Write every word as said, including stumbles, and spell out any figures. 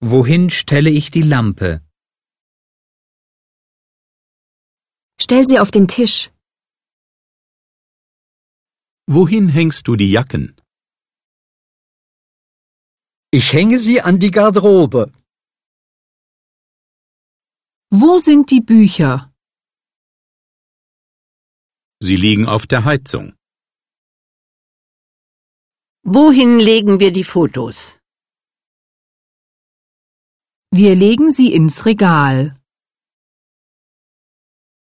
Wohin stelle ich die Lampe? Stell sie auf den Tisch. Wohin hängst du die Jacken? Ich hänge sie an die Garderobe. Wo sind die Bücher? Sie liegen auf der Heizung. Wohin legen wir die Fotos? Wir legen sie ins Regal.